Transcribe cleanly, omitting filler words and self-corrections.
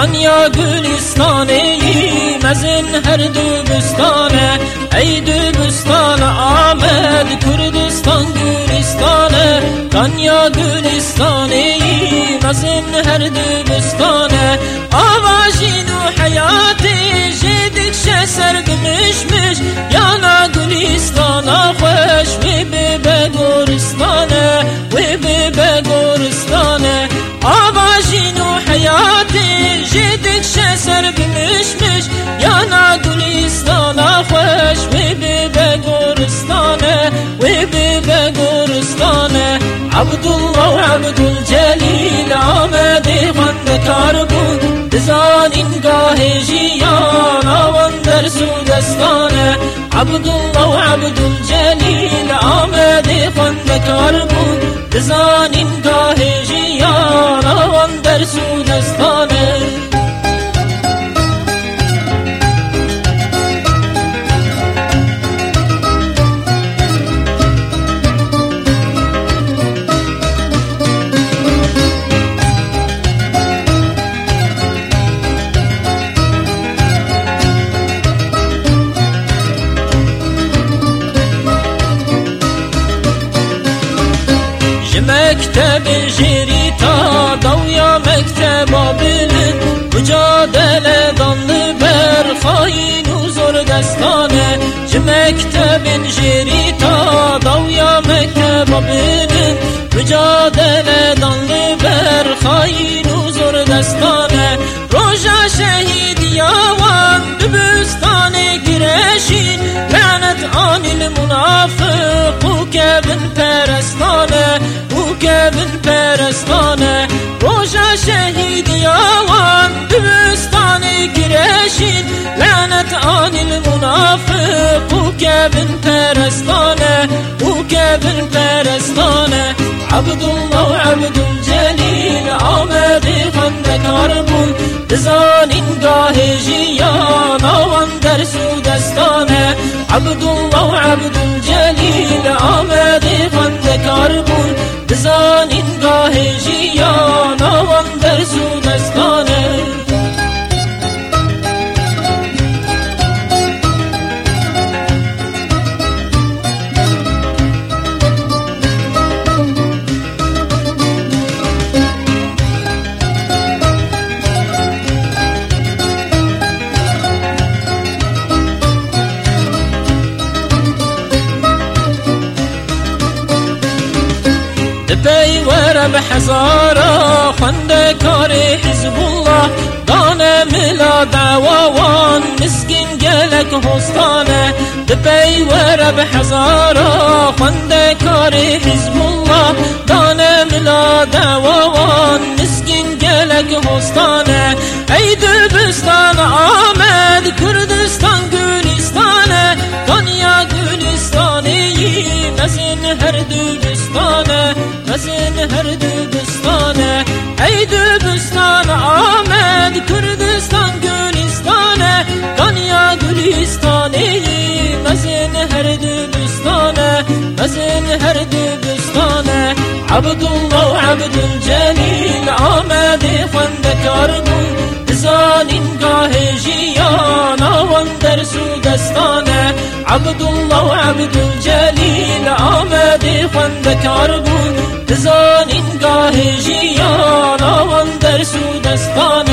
دنیا گلستانه مزن هر دوبستانه ای دوبستان آمد کردستان گلستانه دنیا گلستانه مزن هر دوبستانه آواشین و حیاتی جدک شسر بمشمش یانا گلستانا خوش و به گورستانه و به گورستانه آواشین و حیاتی جدک شسر بمشمش یانا گلستانا خوش و به گورستانه و به گورستانه عبدالله و عبدالجلیل آمده خواندکار بود بزانین گاه جیان آوان در سودستانه عبدالله و عبدالجلیل آمده خواندکار بود بزانین گاه جیان آوان در سودستانه مکتب جری تا دویا مکتب بلند مجادله دانlı بر خاین و زردستانه مکتب جری تا دویا مکتب بلند مجادله دانlı بر خاین و زردستانه روژا شهید یاوان دبستانه گرشین لعنت آن المنافق و کبن پرستانه کبن پرستانه روژا شهید یاوان دبستانه گرشین لعنت آن المنافق و کبن پرستانه و کبن پرستانه عبدالله و عبدالجلیل آمده خواندکار بود بزانین گاه جیان آوان در سودستانه عبدالله و عبدالجلیل آمده خواندکار بود بزانین گاه جیان آوان در سودستانه پیوره به هزارا خواندکار حزب الله دانه ملا دعوان مسکین گلک هستانه پیوره به هزارا خواندکار حزب الله دانه ملا دعوان مسکین گلک هستانه ای دبستان آمد کردستان گلستانه دنیا گلستانه مزن هر دوبستانه مزن هر دوبستانه ای دوبستان آمد کردستان گلستانه دنیا گلستانه مزن هر دوبستانه مزن هر دوبستانه عبدالله و عبدالجلیل آمده خواندکار بود بزانین گاه جیان آوان در سودستانه عبدالله و عبدالجلیل آمده خواندکار بود بزانین گاه جیان آوان در سودستانه